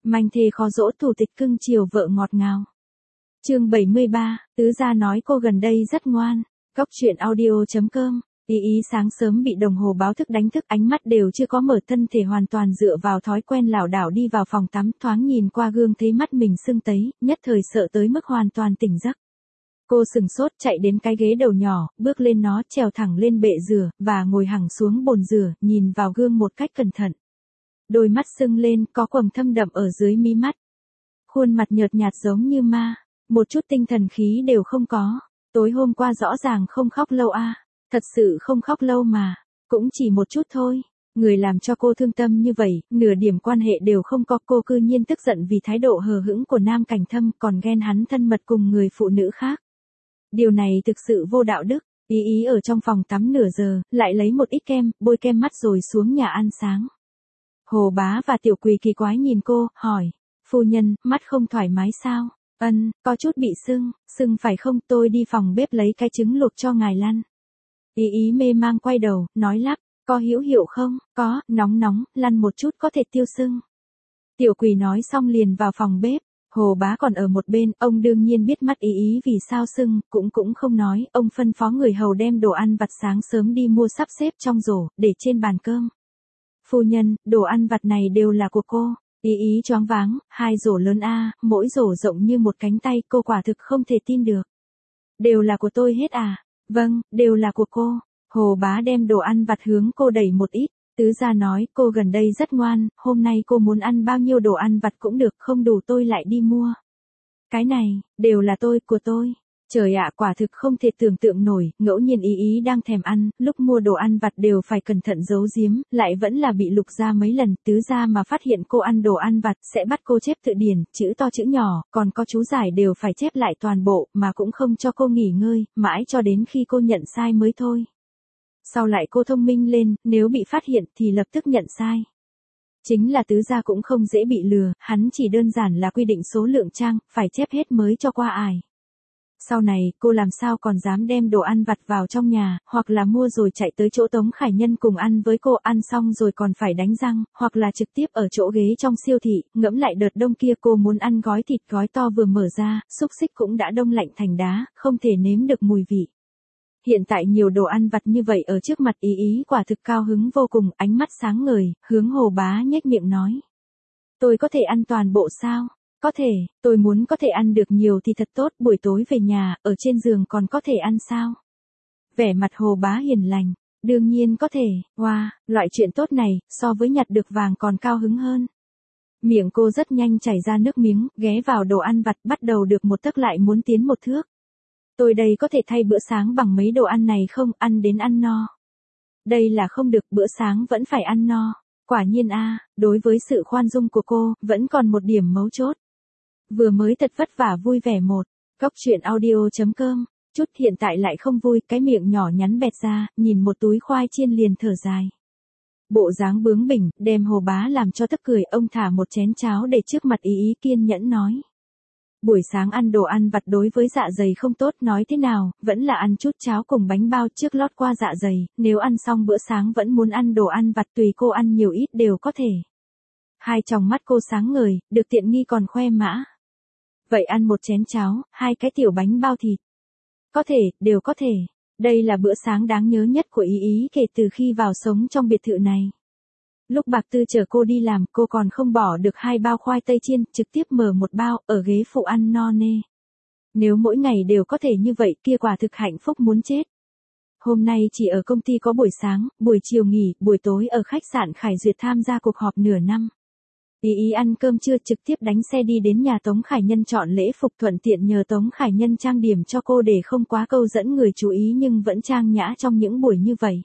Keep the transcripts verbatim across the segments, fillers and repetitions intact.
Manh thê khó dỗ thủ tịch cưng chiều vợ ngọt ngào. Chương bảy mươi ba, tứ gia nói cô gần đây rất ngoan. Góc truyện audio chấm com. Ý ý sáng sớm bị đồng hồ báo thức đánh thức, ánh mắt đều chưa có mở, thân thể hoàn toàn dựa vào thói quen lảo đảo đi vào phòng tắm, thoáng nhìn qua gương thấy mắt mình sưng tấy, nhất thời sợ tới mức hoàn toàn tỉnh giấc. Cô sừng sốt chạy đến cái ghế đầu nhỏ, bước lên nó, trèo thẳng lên bệ rửa, và ngồi hẳn xuống bồn rửa, nhìn vào gương một cách cẩn thận. Đôi mắt sưng lên, có quầng thâm đậm ở dưới mí mắt. Khuôn mặt nhợt nhạt giống như ma, một chút tinh thần khí đều không có. Tối hôm qua rõ ràng không khóc lâu a, à. Thật sự không khóc lâu mà, cũng chỉ một chút thôi. Người làm cho cô thương tâm như vậy, nửa điểm quan hệ đều không có, cô cư nhiên tức giận vì thái độ hờ hững của Nam Cảnh Thâm, còn ghen hắn thân mật cùng người phụ nữ khác. Điều này thực sự vô đạo đức. Ý ý ở trong phòng tắm nửa giờ, lại lấy một ít kem, bôi kem mắt rồi xuống nhà ăn sáng. Hồ Bá và Tiểu Quỳ kỳ quái nhìn cô, hỏi, phu nhân, mắt không thoải mái sao? Ân, có chút bị sưng, sưng phải không, tôi đi phòng bếp lấy cái trứng luộc cho ngài lăn. Ý ý mê mang quay đầu, nói lắp, có hữu hiệu không? Có, nóng nóng, lăn một chút có thể tiêu sưng. Tiểu Quỳ nói xong liền vào phòng bếp. Hồ Bá còn ở một bên, ông đương nhiên biết mắt ý ý vì sao sưng, cũng cũng không nói, ông phân phó người hầu đem đồ ăn vặt sáng sớm đi mua sắp xếp trong rổ, để trên bàn cơm. Phu nhân, đồ ăn vặt này đều là của cô. Ý ý choáng váng, hai rổ lớn a, mỗi rổ rộng như một cánh tay, cô quả thực không thể tin được. Đều là của tôi hết à? Vâng, đều là của cô. Hồ Bá đem đồ ăn vặt hướng cô đẩy một ít. Tứ gia nói, cô gần đây rất ngoan, hôm nay cô muốn ăn bao nhiêu đồ ăn vặt cũng được, không đủ tôi lại đi mua. Cái này, đều là tôi, của tôi. Trời ạ, quả thực không thể tưởng tượng nổi, ngẫu nhiên ý ý đang thèm ăn, lúc mua đồ ăn vặt đều phải cẩn thận giấu giếm, lại vẫn là bị lục ra mấy lần, tứ gia mà phát hiện cô ăn đồ ăn vặt, sẽ bắt cô chép tự điển, chữ to chữ nhỏ, còn có chú giải đều phải chép lại toàn bộ, mà cũng không cho cô nghỉ ngơi, mãi cho đến khi cô nhận sai mới thôi. Sau lại cô thông minh lên, nếu bị phát hiện thì lập tức nhận sai. Chính là tứ gia cũng không dễ bị lừa, hắn chỉ đơn giản là quy định số lượng trang, phải chép hết mới cho qua ải. Sau này, cô làm sao còn dám đem đồ ăn vặt vào trong nhà, hoặc là mua rồi chạy tới chỗ Tống Khải Nhân cùng ăn với cô, ăn xong rồi còn phải đánh răng, hoặc là trực tiếp ở chỗ ghế trong siêu thị, ngẫm lại đợt đông kia cô muốn ăn gói thịt gói to vừa mở ra, xúc xích cũng đã đông lạnh thành đá, không thể nếm được mùi vị. Hiện tại nhiều đồ ăn vặt như vậy ở trước mặt ý ý quả thực cao hứng vô cùng, ánh mắt sáng ngời, hướng Hồ Bá nhếch miệng nói. Tôi có thể ăn toàn bộ sao? Có thể, tôi muốn có thể ăn được nhiều thì thật tốt, buổi tối về nhà, ở trên giường còn có thể ăn sao? Vẻ mặt Hồ Bá hiền lành, đương nhiên có thể, wow, loại chuyện tốt này, so với nhặt được vàng còn cao hứng hơn. Miệng cô rất nhanh chảy ra nước miếng, ghé vào đồ ăn vặt, bắt đầu được một tấc lại muốn tiến một thước. Tôi đây có thể thay bữa sáng bằng mấy đồ ăn này không, ăn đến ăn no. Đây là không được, bữa sáng vẫn phải ăn no. Quả nhiên a, đối với sự khoan dung của cô, vẫn còn một điểm mấu chốt. Vừa mới thật vất vả vui vẻ một, góc truyện audio chấm com, chút hiện tại lại không vui, cái miệng nhỏ nhắn bẹt ra, nhìn một túi khoai chiên liền thở dài. Bộ dáng bướng bỉnh, đem Hồ Bá làm cho tức cười, ông thả một chén cháo để trước mặt ý ý kiên nhẫn nói. Buổi sáng ăn đồ ăn vặt đối với dạ dày không tốt, nói thế nào, vẫn là ăn chút cháo cùng bánh bao trước lót qua dạ dày, nếu ăn xong bữa sáng vẫn muốn ăn đồ ăn vặt tùy cô ăn nhiều ít đều có thể. Hai tròng mắt cô sáng ngời, được tiện nghi còn khoe mã. Vậy ăn một chén cháo, hai cái tiểu bánh bao thịt. Có thể, đều có thể. Đây là bữa sáng đáng nhớ nhất của ý ý kể từ khi vào sống trong biệt thự này. Lúc Bạc Tư chở cô đi làm, cô còn không bỏ được hai bao khoai tây chiên, trực tiếp mở một bao, ở ghế phụ ăn no nê. Nếu mỗi ngày đều có thể như vậy, kia quả thực hạnh phúc muốn chết. Hôm nay chỉ ở công ty có buổi sáng, buổi chiều nghỉ, buổi tối ở khách sạn Khải Duyệt tham gia cuộc họp nửa năm. Ý ý ăn cơm trưa trực tiếp đánh xe đi đến nhà Tống Khải Nhân chọn lễ phục, thuận tiện nhờ Tống Khải Nhân trang điểm cho cô để không quá câu dẫn người chú ý nhưng vẫn trang nhã trong những buổi như vậy.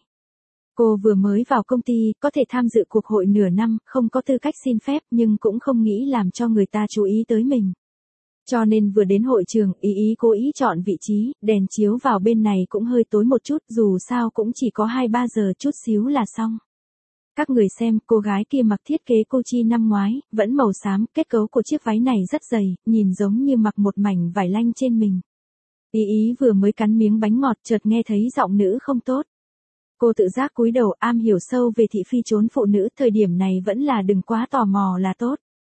Cô vừa mới vào công ty, có thể tham dự cuộc hội nửa năm, không có tư cách xin phép nhưng cũng không nghĩ làm cho người ta chú ý tới mình. Cho nên vừa đến hội trường, ý ý cố ý chọn vị trí, đèn chiếu vào bên này cũng hơi tối một chút, dù sao cũng chỉ có hai ba giờ chút xíu là xong. Các người xem, cô gái kia mặc thiết kế Gucci năm ngoái, vẫn màu xám, kết cấu của chiếc váy này rất dày, nhìn giống như mặc một mảnh vải lanh trên mình. Ý ý vừa mới cắn miếng bánh ngọt chợt nghe thấy giọng nữ không tốt. Cô tự giác cúi đầu, am hiểu sâu về thị phi trốn phụ nữ, thời điểm này vẫn là đừng quá tò mò là tốt.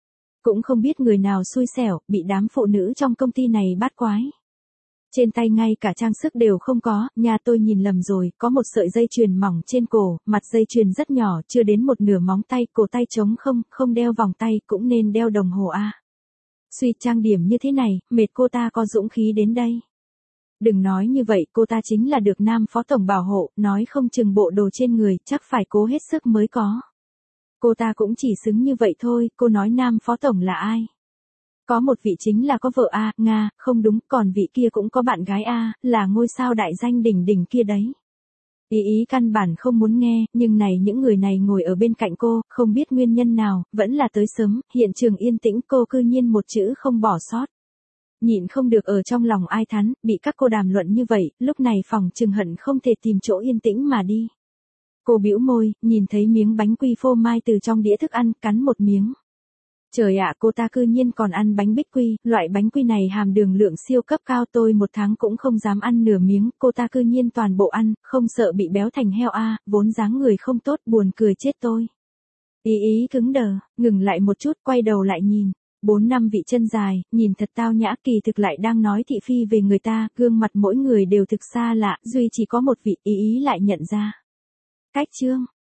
Cũng không biết người nào xui xẻo, bị đám phụ nữ trong công ty này bắt quái. Trên tay ngay cả trang sức đều không có, nhà tôi nhìn lầm rồi, có một sợi dây chuyền mỏng trên cổ, mặt dây chuyền rất nhỏ, chưa đến một nửa móng tay, cổ tay trống không, không đeo vòng tay, cũng nên đeo đồng hồ a. Suy trang điểm như thế này, mệt cô ta có dũng khí đến đây. Đừng nói như vậy, cô ta chính là được nam phó tổng bảo hộ, nói không chừng bộ đồ trên người, chắc phải cố hết sức mới có. Cô ta cũng chỉ xứng như vậy thôi, cô nói nam phó tổng là ai? Có một vị chính là có vợ A, Nga, không đúng, còn vị kia cũng có bạn gái A, là ngôi sao đại danh đỉnh đỉnh kia đấy. Ý ý căn bản không muốn nghe, nhưng này những người này ngồi ở bên cạnh cô, không biết nguyên nhân nào, vẫn là tới sớm, hiện trường yên tĩnh, cô cư nhiên một chữ không bỏ sót. Nhịn không được ở trong lòng ai thán, bị các cô đàm luận như vậy, lúc này phòng chừng hận không thể tìm chỗ yên tĩnh mà đi. Cô bĩu môi, nhìn thấy miếng bánh quy phô mai từ trong đĩa thức ăn, cắn một miếng. Trời ạ, cô ta cư nhiên còn ăn bánh bích quy, loại bánh quy này hàm đường lượng siêu cấp cao, tôi một tháng cũng không dám ăn nửa miếng, cô ta cư nhiên toàn bộ ăn, không sợ bị béo thành heo a, vốn dáng người không tốt, buồn cười chết tôi. Ý ý cứng đờ, ngừng lại một chút, quay đầu lại nhìn. Bốn năm vị chân dài, nhìn thật tao nhã, kỳ thực lại đang nói thị phi về người ta, gương mặt mỗi người đều thực xa lạ, duy chỉ có một vị ý ý lại nhận ra. Cách chương